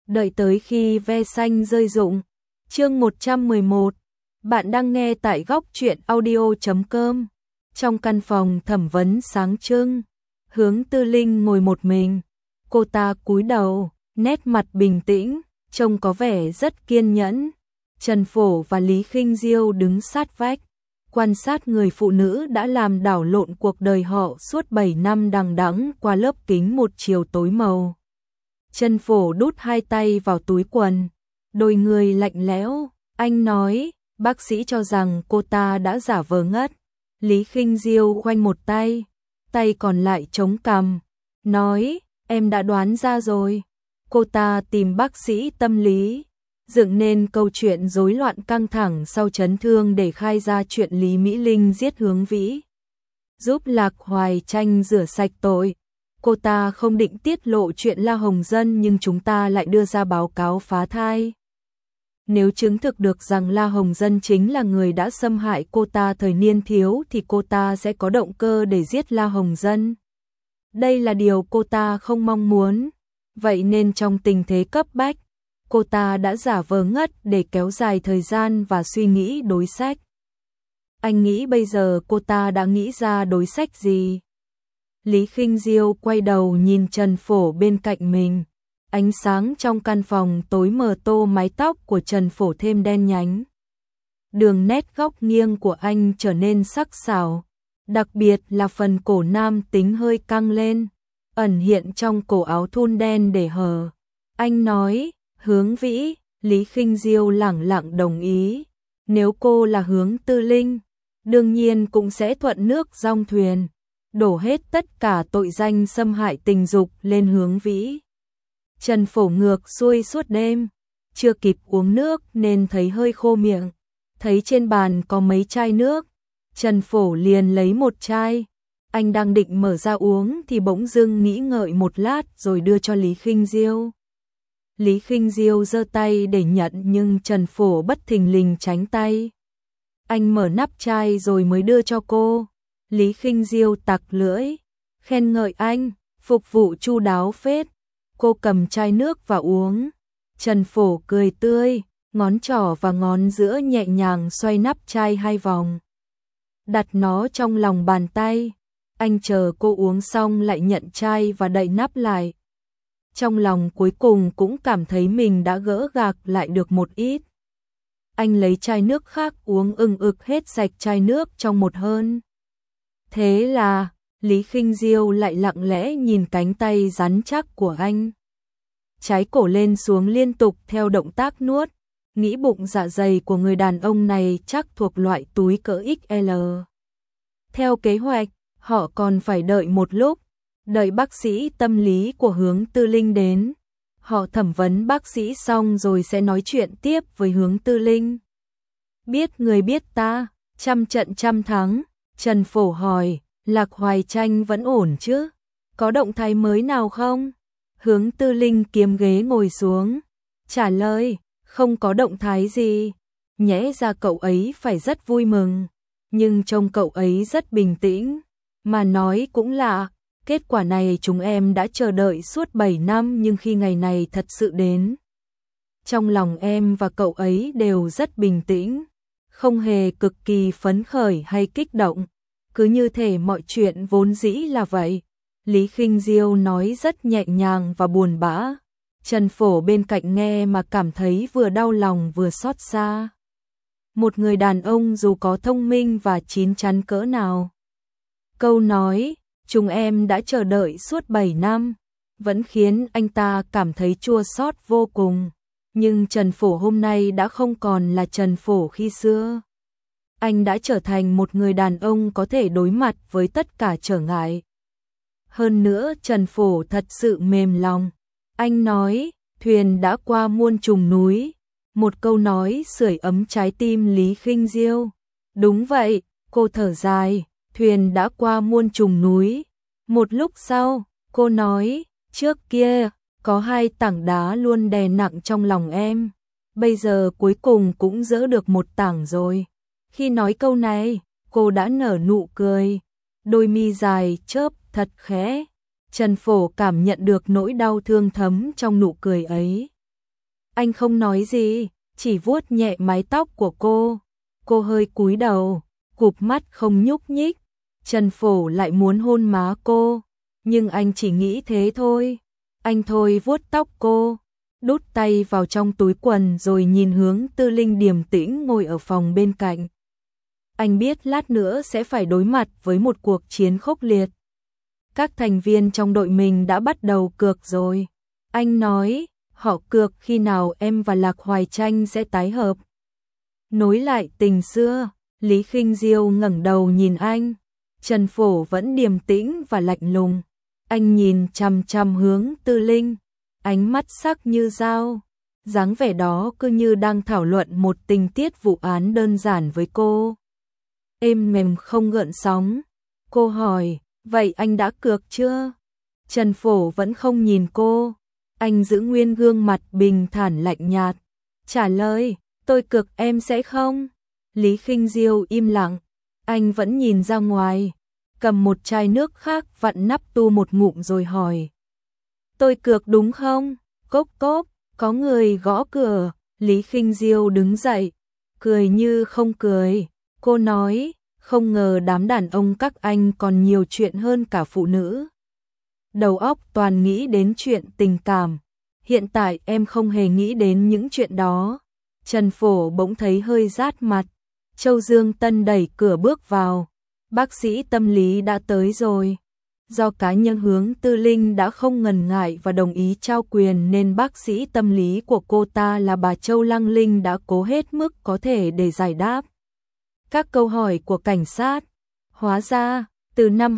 đợi tới khi ve xanh rơi rụng. Chương 111. Bạn đang nghe tại góc truyện audio.com. Trong căn phòng thẩm vấn sáng trưng, Hướng Tư Linh ngồi một mình. Cô ta cúi đầu, nét mặt bình tĩnh, trông có vẻ rất kiên nhẫn. Trần Phổ và Lý Khinh Diêu đứng sát vách, quan sát người phụ nữ đã làm đảo lộn cuộc đời họ suốt 7 năm đằng đẵng qua lớp kính một chiều tối màu. Trần Phổ đút hai tay vào túi quần, đôi người lạnh lẽo. Anh nói, bác sĩ cho rằng cô ta đã giả vờ ngất. Lý Khinh Diêu khoanh một tay, tay còn lại chống cằm, nói, em đã đoán ra rồi. Cô ta tìm bác sĩ tâm lý, dựng nên câu chuyện rối loạn căng thẳng sau chấn thương để khai ra chuyện Lý Mỹ Linh giết Hướng Vĩ, giúp Lạc Hoài Tranh rửa sạch tội. Cô ta không định tiết lộ chuyện La Hồng Dân nhưng chúng ta lại đưa ra báo cáo phá thai. Nếu chứng thực được rằng La Hồng Dân chính là người đã xâm hại cô ta thời niên thiếu thì cô ta sẽ có động cơ để giết La Hồng Dân. Đây là điều cô ta không mong muốn. Vậy nên trong tình thế cấp bách, cô ta đã giả vờ ngất để kéo dài thời gian và suy nghĩ đối sách. Anh nghĩ bây giờ cô ta đã nghĩ ra đối sách gì? Lý Khinh Diêu quay đầu nhìn Trần Phổ bên cạnh mình. Ánh sáng trong căn phòng tối mờ tô mái tóc của Trần Phổ thêm đen nhánh. Đường nét góc nghiêng của anh trở nên sắc sảo, đặc biệt là phần cổ nam tính hơi căng lên, ẩn hiện trong cổ áo thun đen để hở. Anh nói, Hướng Vĩ. Lý Khinh Diêu lẳng lặng đồng ý. Nếu cô là Hướng Tư Linh, đương nhiên cũng sẽ thuận nước dong thuyền, đổ hết tất cả tội danh xâm hại tình dục lên Hướng Vĩ. Trần Phổ ngược xuôi suốt đêm, chưa kịp uống nước nên thấy hơi khô miệng. Thấy trên bàn có mấy chai nước, Trần Phổ liền lấy một chai. Anh đang định mở ra uống thì bỗng dưng nghĩ ngợi một lát rồi đưa cho Lý Khinh Diêu. Lý Khinh Diêu giơ tay để nhận nhưng Trần Phổ bất thình lình tránh tay. Anh mở nắp chai rồi mới đưa cho cô. Lý Khinh Diêu tặc lưỡi, khen ngợi anh, phục vụ chu đáo phết. Cô cầm chai nước và uống. Trần Phổ cười tươi, ngón trỏ và ngón giữa nhẹ nhàng xoay nắp chai 2 vòng. Đặt nó trong lòng bàn tay. Anh chờ cô uống xong lại nhận chai và đậy nắp lại. Trong lòng cuối cùng cũng cảm thấy mình đã gỡ gạc lại được một ít. Anh lấy chai nước khác uống ưng ực hết sạch chai nước trong một hơi. Thế là, Lý Khinh Diêu lại lặng lẽ nhìn cánh tay rắn chắc của anh. Trái cổ lên xuống liên tục theo động tác nuốt, nghĩ bụng dạ dày của người đàn ông này chắc thuộc loại túi cỡ XL. Theo kế hoạch, họ còn phải đợi một lúc, đợi bác sĩ tâm lý của Hướng Tư Linh đến. Họ thẩm vấn bác sĩ xong rồi sẽ nói chuyện tiếp với Hướng Tư Linh. Biết người biết ta, trăm trận trăm thắng. Trần Phổ hỏi, Lạc Hoài Tranh vẫn ổn chứ? Có động thái mới nào không? Hướng Tư Linh kiếm ghế ngồi xuống, trả lời, không có động thái gì. Nhẽ ra cậu ấy phải rất vui mừng, nhưng trông cậu ấy rất bình tĩnh. Mà nói cũng lạ, kết quả này chúng em đã chờ đợi suốt 7 năm nhưng khi ngày này thật sự đến, trong lòng em và cậu ấy đều rất bình tĩnh, không hề cực kỳ phấn khởi hay kích động, cứ như thể mọi chuyện vốn dĩ là vậy. Lý Khinh Diêu nói rất nhẹ nhàng và buồn bã. Trần Phổ bên cạnh nghe mà cảm thấy vừa đau lòng vừa xót xa. Một người đàn ông dù có thông minh và chín chắn cỡ nào, câu nói, chúng em đã chờ đợi suốt 7 năm, vẫn khiến anh ta cảm thấy chua xót vô cùng. Nhưng Trần Phổ hôm nay đã không còn là Trần Phổ khi xưa. Anh đã trở thành một người đàn ông có thể đối mặt với tất cả trở ngại. Hơn nữa Trần Phổ thật sự mềm lòng. Anh nói, thuyền đã qua muôn trùng núi. Một câu nói sưởi ấm trái tim Lý Khinh Diêu. Đúng vậy, cô thở dài, thuyền đã qua muôn trùng núi. Một lúc sau, cô nói, trước kia, có 2 tảng đá luôn đè nặng trong lòng em. Bây giờ cuối cùng cũng dỡ được 1 tảng rồi. Khi nói câu này, cô đã nở nụ cười. Đôi mi dài chớp thật khẽ. Trần Phổ cảm nhận được nỗi đau thương thấm trong nụ cười ấy. Anh không nói gì, chỉ vuốt nhẹ mái tóc của cô. Cô hơi cúi đầu, cụp mắt không nhúc nhích. Trần Phổ lại muốn hôn má cô, nhưng anh chỉ nghĩ thế thôi. Anh thôi vuốt tóc cô, đút tay vào trong túi quần rồi nhìn hướng Tư Linh điềm tĩnh ngồi ở phòng bên cạnh. Anh biết lát nữa sẽ phải đối mặt với một cuộc chiến khốc liệt. Các thành viên trong đội mình đã bắt đầu cược rồi. Anh nói, họ cược khi nào em và Lạc Hoài Tranh sẽ tái hợp. Nối lại tình xưa. Lý Khinh Diêu ngẩng đầu nhìn anh. Trần Phổ vẫn điềm tĩnh và lạnh lùng. Anh nhìn chằm chằm hướng Tư Linh, ánh mắt sắc như dao. Dáng vẻ đó cứ như đang thảo luận một tình tiết vụ án đơn giản với cô. Êm mềm không gợn sóng. Cô hỏi, vậy anh đã cược chưa? Trần Phổ vẫn không nhìn cô. Anh giữ nguyên gương mặt bình thản lạnh nhạt. Trả lời, tôi cược em sẽ không. Lý Khinh Diêu im lặng. Anh vẫn nhìn ra ngoài, cầm một chai nước khác vặn nắp tu một ngụm rồi hỏi. Tôi cược đúng không? Cốc cốc, có người gõ cửa. Lý Khinh Diêu đứng dậy, cười như không cười. Cô nói, không ngờ đám đàn ông các anh còn nhiều chuyện hơn cả phụ nữ. Đầu óc toàn nghĩ đến chuyện tình cảm. Hiện tại em không hề nghĩ đến những chuyện đó. Trần Phổ bỗng thấy hơi rát mặt. Châu Dương Tân đẩy cửa bước vào. Bác sĩ tâm lý đã tới rồi. Do cá nhân hướng Tư Linh đã không ngần ngại và đồng ý trao quyền nên bác sĩ tâm lý của cô ta là bà Châu Lăng Linh đã cố hết mức có thể để giải đáp các câu hỏi của cảnh sát. Hóa ra, từ năm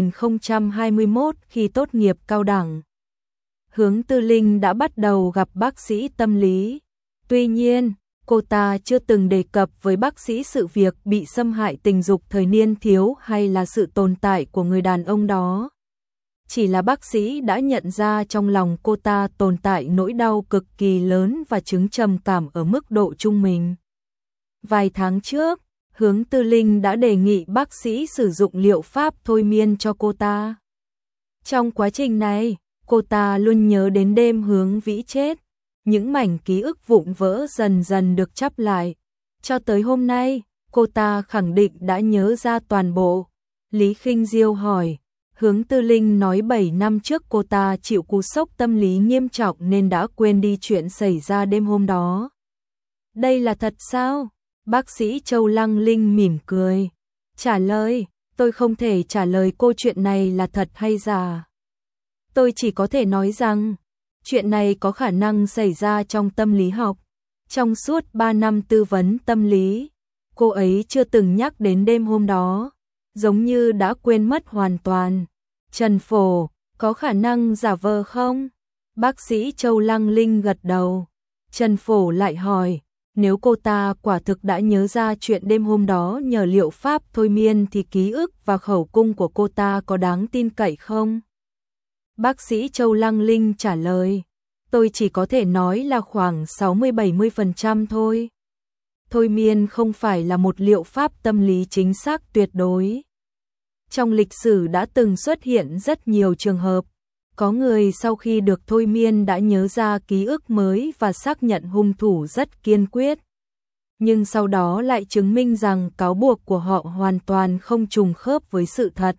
2021 khi tốt nghiệp cao đẳng, hướng Tư Linh đã bắt đầu gặp bác sĩ tâm lý. Tuy nhiên, cô ta chưa từng đề cập với bác sĩ sự việc bị xâm hại tình dục thời niên thiếu hay là sự tồn tại của người đàn ông đó. Chỉ là bác sĩ đã nhận ra trong lòng cô ta tồn tại nỗi đau cực kỳ lớn và chứng trầm cảm ở mức độ trung bình. Vài tháng trước, hướng Tư Linh đã đề nghị bác sĩ sử dụng liệu pháp thôi miên cho cô ta. Trong quá trình này, cô ta luôn nhớ đến đêm hướng Vĩ chết. Những mảnh ký ức vụn vỡ dần dần được chắp lại. Cho tới hôm nay, cô ta khẳng định đã nhớ ra toàn bộ. Lý Khinh Diêu hỏi, hướng Tư Linh nói 7 năm trước cô ta chịu cú sốc tâm lý nghiêm trọng nên đã quên đi chuyện xảy ra đêm hôm đó. Đây là thật sao? Bác sĩ Châu Lăng Linh mỉm cười. Trả lời, tôi không thể trả lời cô chuyện này là thật hay giả. Tôi chỉ có thể nói rằng, chuyện này có khả năng xảy ra trong tâm lý học. Trong suốt 3 năm tư vấn tâm lý, cô ấy chưa từng nhắc đến đêm hôm đó, giống như đã quên mất hoàn toàn. Trần Phổ, có khả năng giả vờ không? Bác sĩ Châu Lăng Linh gật đầu. Trần Phổ lại hỏi, nếu cô ta quả thực đã nhớ ra chuyện đêm hôm đó nhờ liệu pháp thôi miên thì ký ức và khẩu cung của cô ta có đáng tin cậy không? Bác sĩ Châu Lăng Linh trả lời, tôi chỉ có thể nói là khoảng 60-70% thôi. Thôi miên không phải là một liệu pháp tâm lý chính xác tuyệt đối. Trong lịch sử đã từng xuất hiện rất nhiều trường hợp, có người sau khi được thôi miên đã nhớ ra ký ức mới và xác nhận hung thủ rất kiên quyết. Nhưng sau đó lại chứng minh rằng cáo buộc của họ hoàn toàn không trùng khớp với sự thật.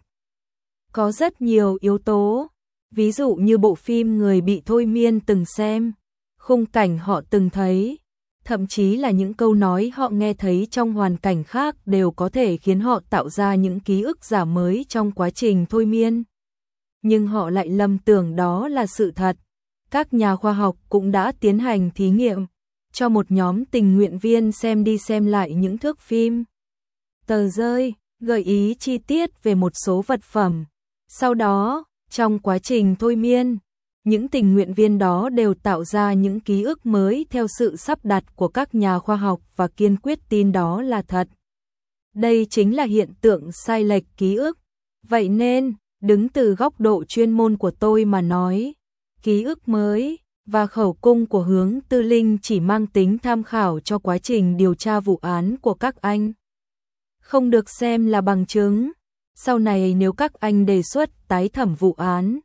Có rất nhiều yếu tố, ví dụ như bộ phim người bị thôi miên từng xem, khung cảnh họ từng thấy, thậm chí là những câu nói họ nghe thấy trong hoàn cảnh khác đều có thể khiến họ tạo ra những ký ức giả mới trong quá trình thôi miên. Nhưng họ lại lầm tưởng đó là sự thật. Các nhà khoa học cũng đã tiến hành thí nghiệm, cho một nhóm tình nguyện viên xem đi xem lại những thước phim, tờ rơi, gợi ý chi tiết về một số vật phẩm. Sau đó, trong quá trình thôi miên, những tình nguyện viên đó đều tạo ra những ký ức mới theo sự sắp đặt của các nhà khoa học và kiên quyết tin đó là thật. Đây chính là hiện tượng sai lệch ký ức. Vậy nên, đứng từ góc độ chuyên môn của tôi mà nói, ký ức mới và khẩu cung của hướng Tư Linh chỉ mang tính tham khảo cho quá trình điều tra vụ án của các anh. Không được xem là bằng chứng. Sau này nếu các anh đề xuất tái thẩm vụ án,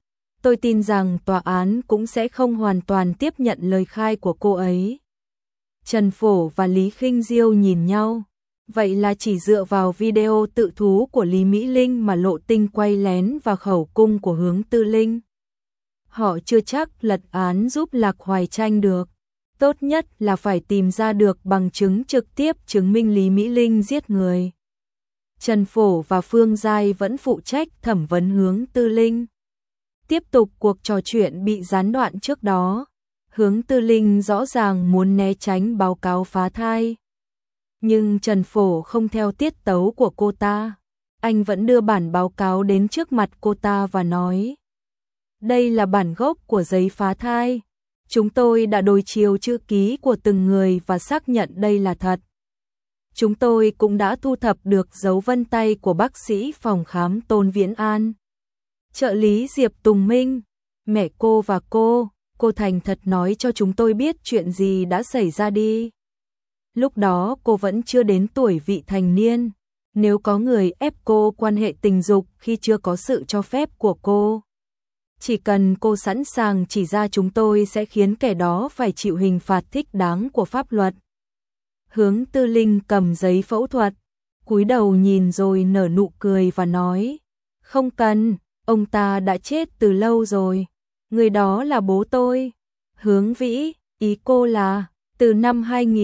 tôi tin rằng tòa án cũng sẽ không hoàn toàn tiếp nhận lời khai của cô ấy. Trần Phổ và Lý Khinh Diêu nhìn nhau. Vậy là chỉ dựa vào video tự thú của Lý Mỹ Linh mà Lộ Tinh quay lén vào khẩu cung của Hướng Tư Linh. Họ chưa chắc lật án giúp Lạc Hoài Tranh được. Tốt nhất là phải tìm ra được bằng chứng trực tiếp chứng minh Lý Mỹ Linh giết người. Trần Phổ và Phương Giai vẫn phụ trách thẩm vấn Hướng Tư Linh. Tiếp tục cuộc trò chuyện bị gián đoạn trước đó. Hướng Tư Linh rõ ràng muốn né tránh báo cáo phá thai. Nhưng Trần Phổ không theo tiết tấu của cô ta. Anh vẫn đưa bản báo cáo đến trước mặt cô ta và nói: đây là bản gốc của giấy phá thai. Chúng tôi đã đối chiếu chữ ký của từng người và xác nhận đây là thật. Chúng tôi cũng đã thu thập được dấu vân tay của bác sĩ phòng khám Tôn Viễn An. Trợ lý Diệp Tùng Minh, mẹ cô và cô thành thật nói cho chúng tôi biết chuyện gì đã xảy ra đi. Lúc đó cô vẫn chưa đến tuổi vị thành niên. Nếu có người ép cô quan hệ tình dục khi chưa có sự cho phép của cô, chỉ cần cô sẵn sàng chỉ ra, chúng tôi sẽ khiến kẻ đó phải chịu hình phạt thích đáng của pháp luật. Hướng Tư Linh cầm giấy phẫu thuật, cúi đầu nhìn rồi nở nụ cười và nói: không cần, ông ta đã chết từ lâu rồi. Người đó là bố tôi. Hướng Vĩ, ý cô là từ năm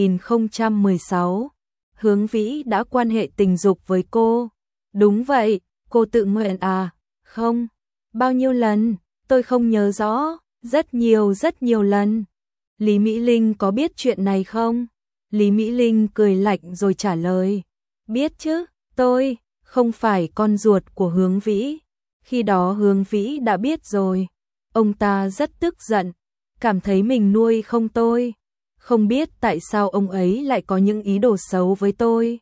2016, Hướng Vĩ đã quan hệ tình dục với cô. Đúng vậy, cô tự nguyện à? Không. Bao nhiêu lần? Tôi không nhớ rõ. Rất nhiều lần. Lý Mỹ Linh có biết chuyện này không? Lý Mỹ Linh cười lạnh rồi trả lời: biết chứ, tôi không phải con ruột của Hướng Vĩ. Khi đó Hướng Vĩ đã biết rồi. Ông ta rất tức giận, cảm thấy mình nuôi không tôi. Không biết tại sao ông ấy lại có những ý đồ xấu với tôi.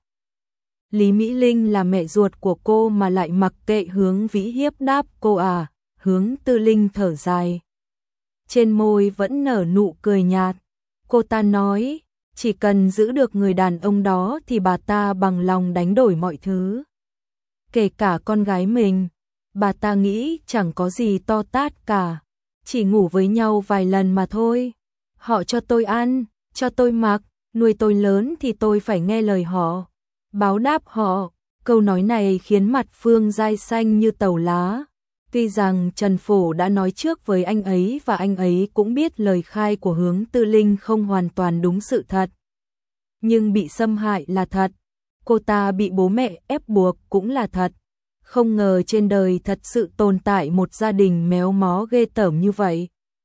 Lý Mỹ Linh là mẹ ruột của cô mà lại mặc kệ Hướng Vĩ hiếp đáp cô à? Hướng Tư Linh thở dài, trên môi vẫn nở nụ cười nhạt. Cô ta nói, chỉ cần giữ được người đàn ông đó thì bà ta bằng lòng đánh đổi mọi thứ. Kể cả con gái mình. Bà ta nghĩ chẳng có gì to tát cả, chỉ ngủ với nhau vài lần mà thôi. Họ cho tôi ăn, cho tôi mặc, nuôi tôi lớn thì tôi phải nghe lời họ, báo đáp họ. Câu nói này khiến mặt Phương Giai xanh như tàu lá. Tuy rằng Trần Phổ đã nói trước với anh ấy và anh ấy cũng biết lời khai của Hướng Tư Linh không hoàn toàn đúng sự thật, nhưng bị xâm hại là thật. Cô ta bị bố mẹ ép buộc cũng là thật. Không ngờ trên đời thật sự tồn tại một gia đình méo mó ghê tởm như vậy.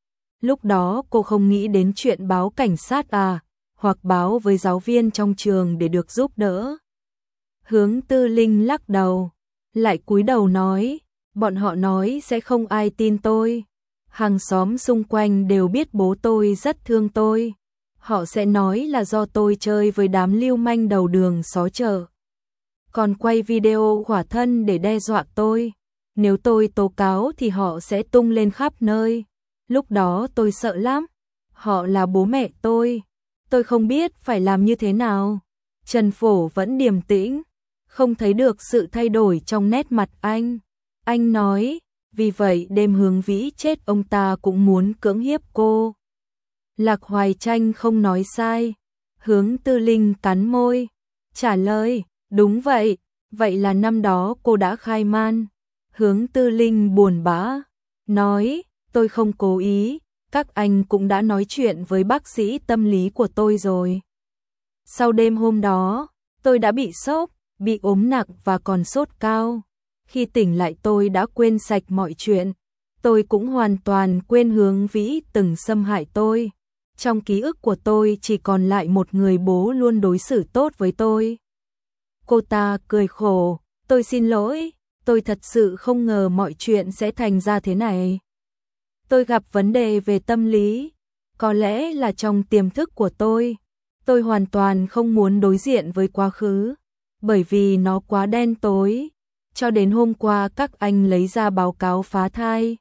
Lúc đó cô không nghĩ đến chuyện báo cảnh sát à, hoặc báo với giáo viên trong trường để được giúp đỡ. Hướng Tư Linh lắc đầu, lại cúi đầu nói, bọn họ nói sẽ không ai tin tôi. Hàng xóm xung quanh đều biết bố tôi rất thương tôi. Họ sẽ nói là do tôi chơi với đám lưu manh đầu đường xó chợ, còn quay video khỏa thân để đe dọa tôi. Nếu tôi tố cáo thì họ sẽ tung lên khắp nơi. Lúc đó tôi sợ lắm. Họ là bố mẹ tôi không biết phải làm như thế nào. Trần Phổ vẫn điềm tĩnh, không thấy được sự thay đổi trong nét mặt anh. Anh nói, vì vậy đêm Hướng Vĩ chết ông ta cũng muốn cưỡng hiếp cô. Lạc Hoài Tranh không nói sai. Hướng Tư Linh cắn môi, trả lời, đúng vậy, vậy là năm đó cô đã khai man. Hướng Tư Linh buồn bã, nói, tôi không cố ý, các anh cũng đã nói chuyện với bác sĩ tâm lý của tôi rồi. Sau đêm hôm đó, tôi đã bị sốc, bị ốm nặng và còn sốt cao. Khi tỉnh lại tôi đã quên sạch mọi chuyện. Tôi cũng hoàn toàn quên Hướng Vĩ từng xâm hại tôi. Trong ký ức của tôi chỉ còn lại một người bố luôn đối xử tốt với tôi. Cô ta cười khổ, tôi xin lỗi, tôi thật sự không ngờ mọi chuyện sẽ thành ra thế này. Tôi gặp vấn đề về tâm lý, có lẽ là trong tiềm thức của tôi hoàn toàn không muốn đối diện với quá khứ, bởi vì nó quá đen tối. Cho đến hôm qua các anh lấy ra báo cáo phá thai.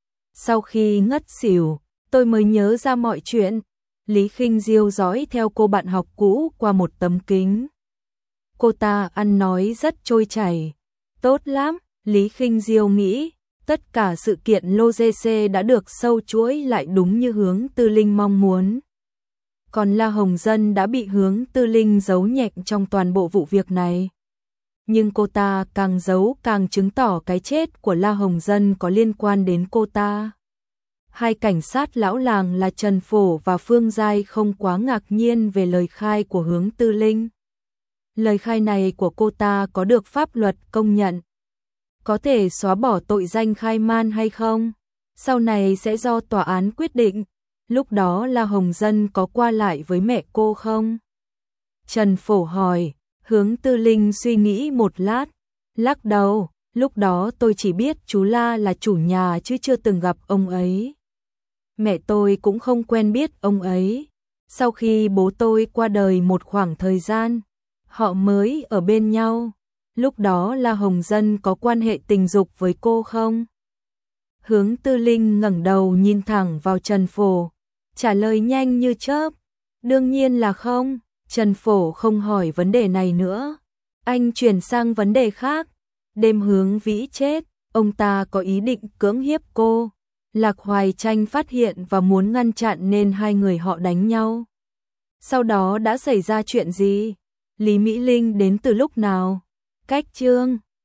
Sau khi ngất xỉu, tôi mới nhớ ra mọi chuyện. Lý Khinh Diêu dõi theo cô bạn học cũ qua một tấm kính. Cô ta ăn nói rất trôi chảy. Tốt lắm, Lý Khinh Diêu nghĩ, Tất cả sự kiện logic đã được sâu chuỗi lại đúng như Hướng Tư Linh mong muốn. Còn La Hồng Dân đã bị Hướng Tư Linh giấu nhẹm trong toàn bộ vụ việc này. Nhưng cô ta càng giấu càng chứng tỏ cái chết của La Hồng Dân có liên quan đến cô ta. Hai cảnh sát lão làng là Trần Phổ và Phương Giai không quá ngạc nhiên về lời khai của Hướng Tư Linh. Lời khai này của cô ta có được pháp luật công nhận. Có thể xóa bỏ tội danh khai man hay không? Sau này sẽ do tòa án quyết định. Lúc đó La Hồng Dân có qua lại với mẹ cô không? Trần Phổ hỏi. Hướng Tư Linh suy nghĩ một lát, lắc đầu. Lúc đó tôi chỉ biết chú La là chủ nhà chứ chưa từng gặp ông ấy. Mẹ tôi cũng không quen biết ông ấy. Sau khi bố tôi qua đời một khoảng thời gian, họ mới ở bên nhau. Lúc đó La Hồng Dân có quan hệ tình dục với cô không? Hướng Tư Linh ngẩng đầu nhìn thẳng vào Trần Phổ, trả lời nhanh như chớp. Đương nhiên là không. Trần Phổ không hỏi vấn đề này nữa. Anh chuyển sang vấn đề khác. Đêm Hướng Vĩ chết, ông ta có ý định cưỡng hiếp cô. Lạc Hoài Tranh phát hiện và muốn ngăn chặn nên hai người họ đánh nhau. Sau đó đã xảy ra chuyện gì? Lý Mỹ Linh đến từ lúc nào? Cách chương